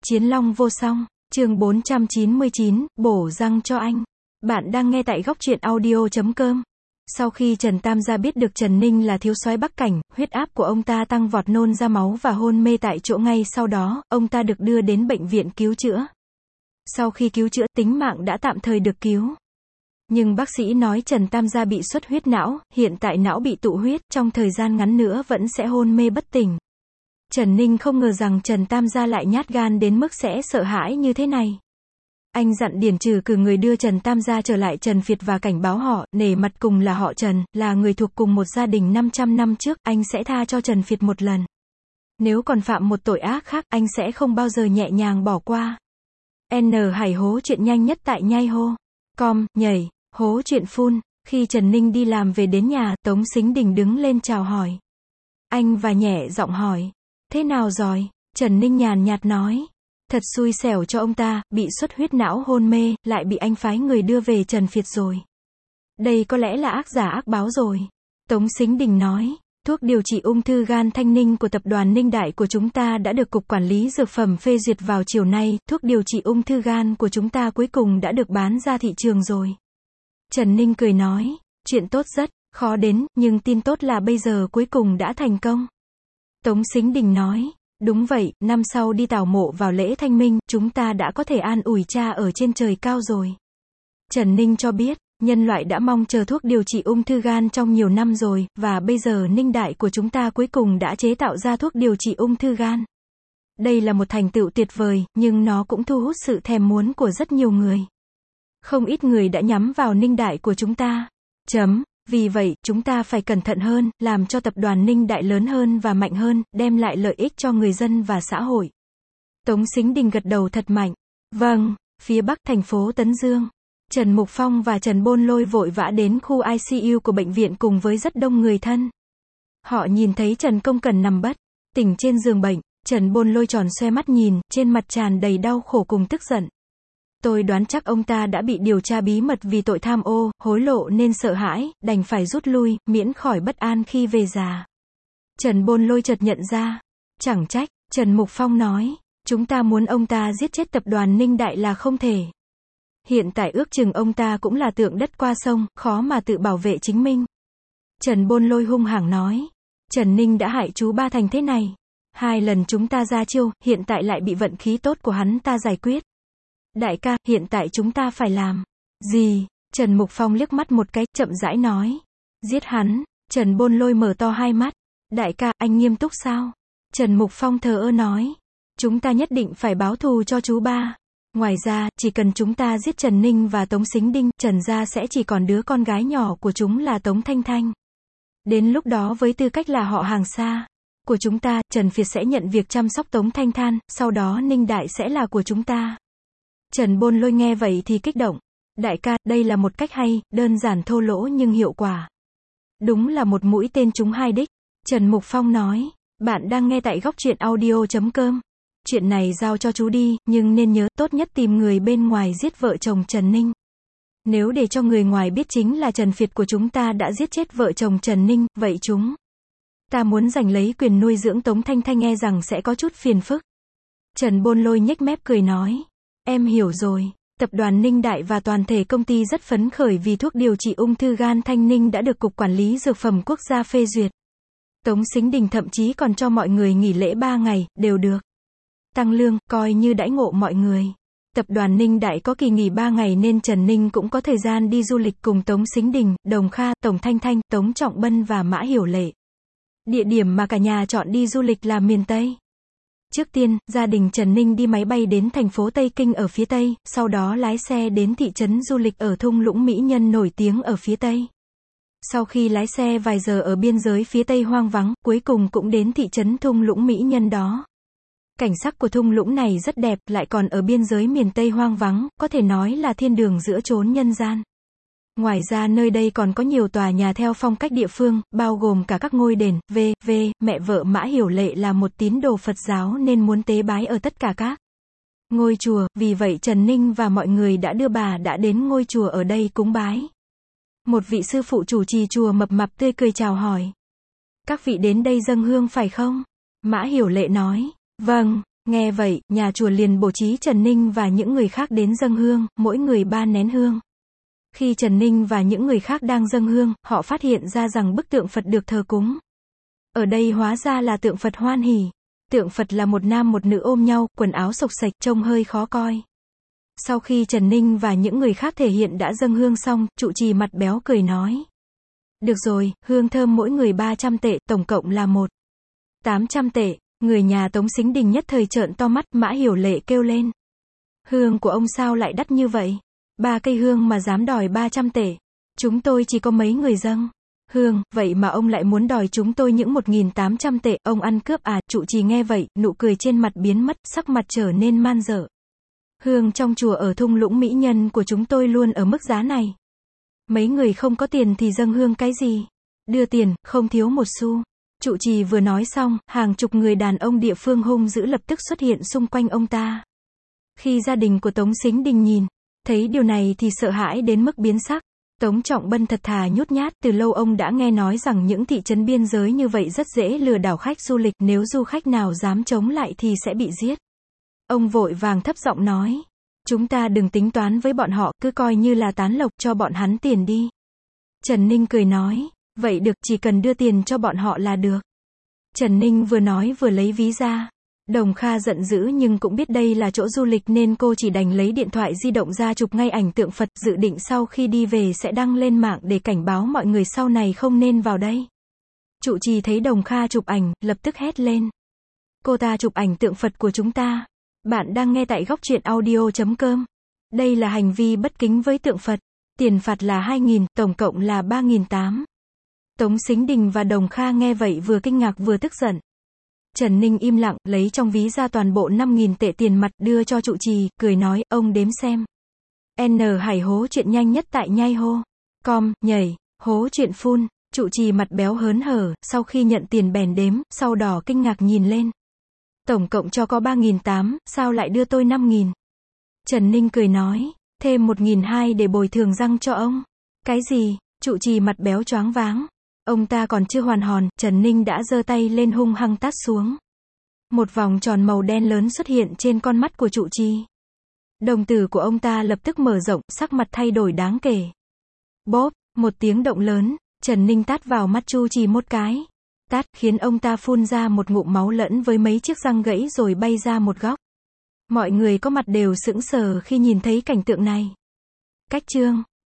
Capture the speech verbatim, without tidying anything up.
Chiến Long vô song, chương bốn trăm chín mươi chín, bổ răng cho anh. Bạn đang nghe tại góc truyện audio chấm com. Sau khi Trần Tam gia biết được Trần Ninh là thiếu soái Bắc Cảnh, huyết áp của ông ta tăng vọt, nôn ra máu và hôn mê tại chỗ. Ngay sau đó, ông ta được đưa đến bệnh viện cứu chữa. Sau khi cứu chữa, tính mạng đã tạm thời được cứu. Nhưng bác sĩ nói Trần Tam gia bị xuất huyết não, hiện tại não bị tụ huyết, trong thời gian ngắn nữa vẫn sẽ hôn mê bất tỉnh. Trần Ninh không ngờ rằng Trần Tam gia lại nhát gan đến mức sẽ sợ hãi như thế này. Anh dặn Điền Trừ cử người đưa Trần Tam gia trở lại Trần Việt và cảnh báo họ, nể mặt cùng là họ Trần, là người thuộc cùng một gia đình năm trăm năm trước, anh sẽ tha cho Trần Việt một lần. Nếu còn phạm một tội ác khác, anh sẽ không bao giờ nhẹ nhàng bỏ qua. N Hải hố chuyện nhanh nhất tại nhai hô. Com, nhảy, hố chuyện phun. Khi Trần Ninh đi làm về đến nhà, Tống Sính Đình đứng lên chào hỏi. Anh và nhẹ giọng hỏi. Thế nào rồi? Trần Ninh nhàn nhạt nói. Thật xui xẻo cho ông ta, bị xuất huyết não hôn mê, lại bị anh phái người đưa về Trần Việt rồi. Đây có lẽ là ác giả ác báo rồi. Tống Sính Đình nói. Thuốc điều trị ung thư gan Thanh Ninh của tập đoàn Ninh Đại của chúng ta đã được Cục Quản lý Dược phẩm phê duyệt vào chiều nay, thuốc điều trị ung thư gan của chúng ta cuối cùng đã được bán ra thị trường rồi. Trần Ninh cười nói, chuyện tốt rất khó đến, nhưng tin tốt là bây giờ cuối cùng đã thành công. Tống Sính Đình nói, đúng vậy, năm sau đi tảo mộ vào lễ Thanh Minh, chúng ta đã có thể an ủi cha ở trên trời cao rồi. Trần Ninh cho biết, nhân loại đã mong chờ thuốc điều trị ung thư gan trong nhiều năm rồi, và bây giờ Ninh Đại của chúng ta cuối cùng đã chế tạo ra thuốc điều trị ung thư gan. Đây là một thành tựu tuyệt vời, nhưng nó cũng thu hút sự thèm muốn của rất nhiều người. Không ít người đã nhắm vào Ninh Đại của chúng ta. Chấm. Vì vậy, chúng ta phải cẩn thận hơn, làm cho tập đoàn Ninh Đại lớn hơn và mạnh hơn, đem lại lợi ích cho người dân và xã hội. Tống Sính Đình gật đầu thật mạnh. Vâng. Phía Bắc thành phố Tấn Dương, Trần Mục Phong và Trần Bôn Lôi vội vã đến khu I C U của bệnh viện cùng với rất đông người thân. Họ nhìn thấy Trần Công Cần nằm bất tỉnh trên giường bệnh. Trần Bôn Lôi tròn xoe mắt nhìn, trên mặt tràn đầy đau khổ cùng tức giận. Tôi đoán chắc ông ta đã bị điều tra bí mật vì tội tham ô, hối lộ nên sợ hãi, đành phải rút lui, miễn khỏi bất an khi về già. Trần Bôn Lôi chợt nhận ra. Chẳng trách, Trần Mục Phong nói, chúng ta muốn ông ta giết chết tập đoàn Ninh Đại là không thể. Hiện tại ước chừng ông ta cũng là tượng đất qua sông, khó mà tự bảo vệ chính mình. Trần Bôn Lôi hung hăng nói, Trần Ninh đã hại chú ba thành thế này. Hai lần chúng ta ra chiêu, hiện tại lại bị vận khí tốt của hắn ta giải quyết. Đại ca, hiện tại chúng ta phải làm gì? Trần Mục Phong liếc mắt một cái, chậm rãi nói. Giết hắn. Trần Bôn Lôi mở to hai mắt. Đại ca, anh nghiêm túc sao? Trần Mục Phong thờ ơ nói. Chúng ta nhất định phải báo thù cho chú ba. Ngoài ra, chỉ cần chúng ta giết Trần Ninh và Tống Sính Đinh, Trần gia sẽ chỉ còn đứa con gái nhỏ của chúng là Tống Thanh Thanh. Đến lúc đó với tư cách là họ hàng xa của chúng ta, Trần Việt sẽ nhận việc chăm sóc Tống Thanh Thanh, sau đó Ninh Đại sẽ là của chúng ta. Trần Bôn Lôi nghe vậy thì kích động. Đại ca, đây là một cách hay, đơn giản thô lỗ nhưng hiệu quả. Đúng là một mũi tên trúng hai đích. Trần Mục Phong nói. Bạn đang nghe tại góc truyện audio chấm com. Chuyện này giao cho chú đi, nhưng nên nhớ, tốt nhất tìm người bên ngoài giết vợ chồng Trần Ninh. Nếu để cho người ngoài biết chính là Trần Việt của chúng ta đã giết chết vợ chồng Trần Ninh, vậy chúng ta muốn giành lấy quyền nuôi dưỡng Tống Thanh Thanh e rằng sẽ có chút phiền phức. Trần Bôn Lôi nhếch mép cười nói. Em hiểu rồi. Tập đoàn Ninh Đại và toàn thể công ty rất phấn khởi vì thuốc điều trị ung thư gan Thanh Ninh đã được Cục Quản lý Dược phẩm Quốc gia phê duyệt. Tống Sính Đình thậm chí còn cho mọi người nghỉ lễ ba ngày, đều được tăng lương, coi như đãi ngộ mọi người. Tập đoàn Ninh Đại có kỳ nghỉ ba ngày nên Trần Ninh cũng có thời gian đi du lịch cùng Tống Sính Đình, Đồng Kha, Tổng Thanh Thanh, Tống Trọng Bân và Mã Hiểu Lệ. Địa điểm mà cả nhà chọn đi du lịch là miền Tây. Trước tiên, gia đình Trần Ninh đi máy bay đến thành phố Tây Kinh ở phía Tây, sau đó lái xe đến thị trấn du lịch ở thung lũng mỹ nhân nổi tiếng ở phía Tây. Sau khi lái xe vài giờ ở biên giới phía Tây hoang vắng, cuối cùng cũng đến thị trấn thung lũng mỹ nhân đó. Cảnh sắc của thung lũng này rất đẹp, lại còn ở biên giới miền Tây hoang vắng, có thể nói là thiên đường giữa chốn nhân gian. Ngoài ra nơi đây còn có nhiều tòa nhà theo phong cách địa phương, bao gồm cả các ngôi đền, v.v. Mẹ vợ Mã Hiểu Lệ là một tín đồ Phật giáo nên muốn tế bái ở tất cả các ngôi chùa, vì vậy Trần Ninh và mọi người đã đưa bà đã đến ngôi chùa ở đây cúng bái. Một vị sư phụ chủ trì chùa mập mạp tươi cười chào hỏi. Các vị đến đây dâng hương phải không? Mã Hiểu Lệ nói. Vâng. Nghe vậy, nhà chùa liền bố trí Trần Ninh và những người khác đến dâng hương, mỗi người ba nén hương. Khi Trần Ninh và những người khác đang dâng hương, họ phát hiện ra rằng bức tượng Phật được thờ cúng ở đây hóa ra là tượng Phật Hoan Hỷ. Tượng Phật là một nam một nữ ôm nhau, quần áo xộc xệch, trông hơi khó coi. Sau khi Trần Ninh và những người khác thể hiện đã dâng hương xong, trụ trì mặt béo cười nói. Được rồi, hương thơm mỗi người ba trăm tệ, tổng cộng là một tám trăm tệ. Người nhà Tống Sính Đình nhất thời trợn to mắt, Mã Hiểu Lệ kêu lên. Hương của ông sao lại đắt như vậy? Ba cây hương mà dám đòi ba trăm tệ. Chúng tôi chỉ có mấy người dâng hương, vậy mà ông lại muốn đòi chúng tôi những một nghìn tám trăm tệ, ông ăn cướp à? Trụ trì nghe vậy, nụ cười trên mặt biến mất, sắc mặt trở nên man dợ. Hương trong chùa ở thung lũng mỹ nhân của chúng tôi luôn ở mức giá này. Mấy người không có tiền thì dâng hương cái gì? Đưa tiền, không thiếu một xu. Trụ trì vừa nói xong, hàng chục người đàn ông địa phương hung dữ lập tức xuất hiện xung quanh ông ta. Khi gia đình của Tống Sính Đình nhìn thấy điều này thì sợ hãi đến mức biến sắc. Tống Trọng Bân thật thà nhút nhát, từ lâu ông đã nghe nói rằng những thị trấn biên giới như vậy rất dễ lừa đảo khách du lịch, nếu du khách nào dám chống lại thì sẽ bị giết. Ông vội vàng thấp giọng nói, chúng ta đừng tính toán với bọn họ, cứ coi như là tán lộc, cho bọn hắn tiền đi. Trần Ninh cười nói, vậy được, chỉ cần đưa tiền cho bọn họ là được. Trần Ninh vừa nói vừa lấy ví ra. Đồng Kha giận dữ nhưng cũng biết đây là chỗ du lịch nên cô chỉ đành lấy điện thoại di động ra chụp ngay ảnh tượng Phật, dự định sau khi đi về sẽ đăng lên mạng để cảnh báo mọi người sau này không nên vào đây. Trụ trì thấy Đồng Kha chụp ảnh, lập tức hét lên. Cô ta chụp ảnh tượng Phật của chúng ta. Bạn đang nghe tại góc truyện audio chấm com. Đây là hành vi bất kính với tượng Phật. Tiền phạt là hai nghìn, tổng cộng là ba nghìn tám trăm. Tống Sính Đình và Đồng Kha nghe vậy vừa kinh ngạc vừa tức giận. Trần Ninh im lặng, lấy trong ví ra toàn bộ năm nghìn tệ tiền mặt đưa cho trụ trì, cười nói, ông đếm xem. N Hải hố chuyện nhanh nhất tại nhai hô. Com, nhảy, hố chuyện phun. Trụ trì mặt béo hớn hở, sau khi nhận tiền bèn đếm, sau đó kinh ngạc nhìn lên. Tổng cộng cho có ba nghìn tám trăm, sao lại đưa tôi năm nghìn? Trần Ninh cười nói, thêm một nghìn hai trăm để bồi thường răng cho ông. Cái gì? Trụ trì mặt béo choáng váng. Ông ta còn chưa hoàn hồn, Trần Ninh đã giơ tay lên hung hăng tát xuống. Một vòng tròn màu đen lớn xuất hiện trên con mắt của trụ trì. Đồng tử của ông ta lập tức mở rộng, sắc mặt thay đổi đáng kể. Bóp, một tiếng động lớn, Trần Ninh tát vào mắt trụ trì một cái. Tát khiến ông ta phun ra một ngụm máu lẫn với mấy chiếc răng gãy rồi bay ra một góc. Mọi người có mặt đều sững sờ khi nhìn thấy cảnh tượng này. Cách chương